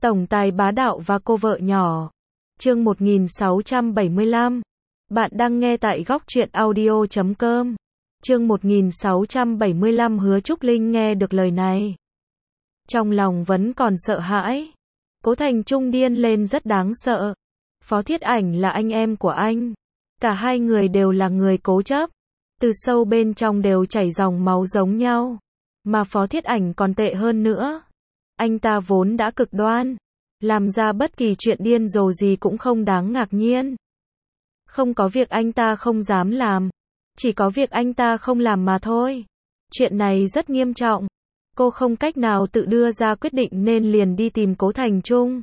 Tổng tài bá đạo và cô vợ nhỏ. Chương 1675. Bạn đang nghe tại góc truyện audio.com. Chương 1675. Hứa Trúc Linh nghe được lời này, trong lòng vẫn còn sợ hãi. Cố Thành Trung điên lên rất đáng sợ. Phó Thiết Ảnh là anh em của anh. Cả hai người đều là người cố chấp. Từ sâu bên trong đều chảy dòng máu giống nhau. Mà Phó Thiết Ảnh còn tệ hơn nữa. Anh ta vốn đã cực đoan. Làm ra bất kỳ chuyện điên rồ gì cũng không đáng ngạc nhiên. Không có việc anh ta không dám làm. Chỉ có việc anh ta không làm mà thôi. Chuyện này rất nghiêm trọng. Cô không cách nào tự đưa ra quyết định nên liền đi tìm Cố Thành Trung.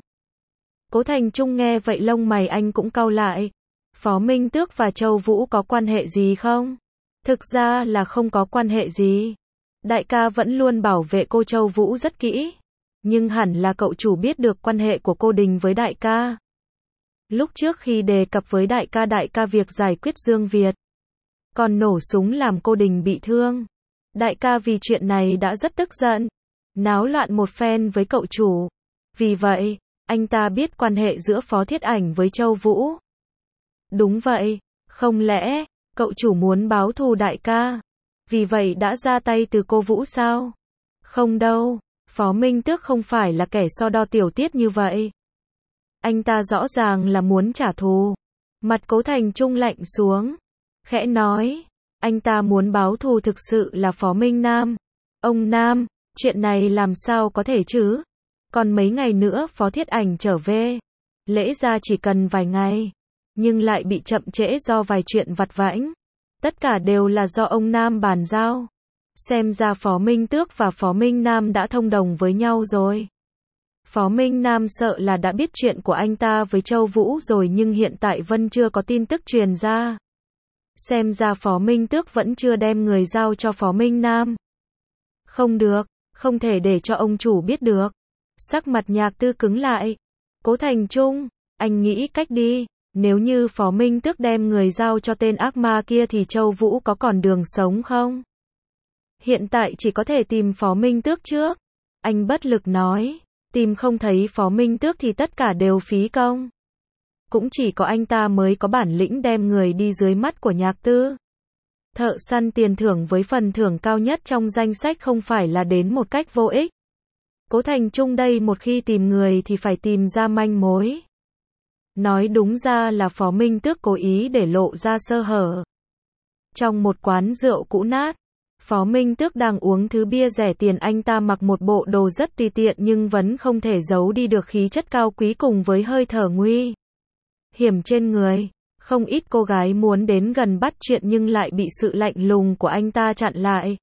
Cố Thành Trung nghe vậy lông mày anh cũng cau lại. Phó Minh Tước và Châu Vũ có quan hệ gì không? Thực ra là không có quan hệ gì. Đại ca vẫn luôn bảo vệ cô Châu Vũ rất kỹ. Nhưng hẳn là cậu chủ biết được quan hệ của cô Đình với đại ca. Lúc trước khi đề cập với đại ca việc giải quyết Dương Việt. Còn nổ súng làm cô Đình bị thương. Đại ca vì chuyện này đã rất tức giận. Náo loạn một phen với cậu chủ. Vì vậy, anh ta biết quan hệ giữa Phó Thiết Ảnh với Châu Vũ. Đúng vậy, không lẽ, cậu chủ muốn báo thù đại ca? Vì vậy đã ra tay từ cô Vũ sao? Không đâu, Phó Minh Tước không phải là kẻ so đo tiểu tiết như vậy. Anh ta rõ ràng là muốn trả thù. Mặt Cố Thành Trung lạnh xuống. Khẽ nói, anh ta muốn báo thù thực sự là Phó Minh Nam. Ông Nam, chuyện này làm sao có thể chứ? Còn mấy ngày nữa Phó Thiết Ảnh trở về. Lẽ ra chỉ cần vài ngày. Nhưng lại bị chậm trễ do vài chuyện vặt vãnh. Tất cả đều là do ông Nam bàn giao. Xem ra Phó Minh Tước và Phó Minh Nam đã thông đồng với nhau rồi. Phó Minh Nam sợ là đã biết chuyện của anh ta với Châu Vũ rồi nhưng hiện tại vẫn chưa có tin tức truyền ra. Xem ra Phó Minh Tước vẫn chưa đem người giao cho Phó Minh Nam. Không được, không thể để cho ông chủ biết được. Sắc mặt Nhạc Tư cứng lại. Cố Thành Trung, anh nghĩ cách đi. Nếu như Phó Minh Tước đem người giao cho tên ác ma kia thì Châu Vũ có còn đường sống không? Hiện tại chỉ có thể tìm Phó Minh Tước trước. Anh bất lực nói. Tìm không thấy Phó Minh Tước thì tất cả đều phí công. Cũng chỉ có anh ta mới có bản lĩnh đem người đi dưới mắt của Nhạc Tư. Thợ săn tiền thưởng với phần thưởng cao nhất trong danh sách không phải là đến một cách vô ích. Cố Thành Trung đây một khi tìm người thì phải tìm ra manh mối. Nói đúng ra là Phó Minh Tước cố ý để lộ ra sơ hở. Trong một quán rượu cũ nát, Phó Minh Tước đang uống thứ bia rẻ tiền, anh ta mặc một bộ đồ rất tùy tiện nhưng vẫn không thể giấu đi được khí chất cao quý cùng với hơi thở nguy hiểm trên người. Không ít cô gái muốn đến gần bắt chuyện nhưng lại bị sự lạnh lùng của anh ta chặn lại.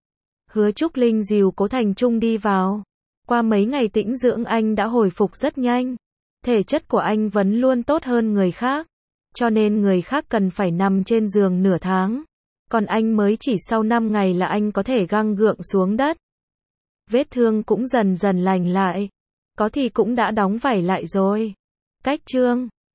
Hứa Trúc Linh dìu Cố Thành Trung đi vào. Qua mấy ngày tĩnh dưỡng anh đã hồi phục rất nhanh. Thể chất của anh vẫn luôn tốt hơn người khác. Cho nên người khác cần phải nằm trên giường nửa tháng. Còn anh mới chỉ sau 5 ngày là anh có thể găng gượng xuống đất. Vết thương cũng dần dần lành lại. Có thì cũng đã đóng vảy lại rồi. Cách chương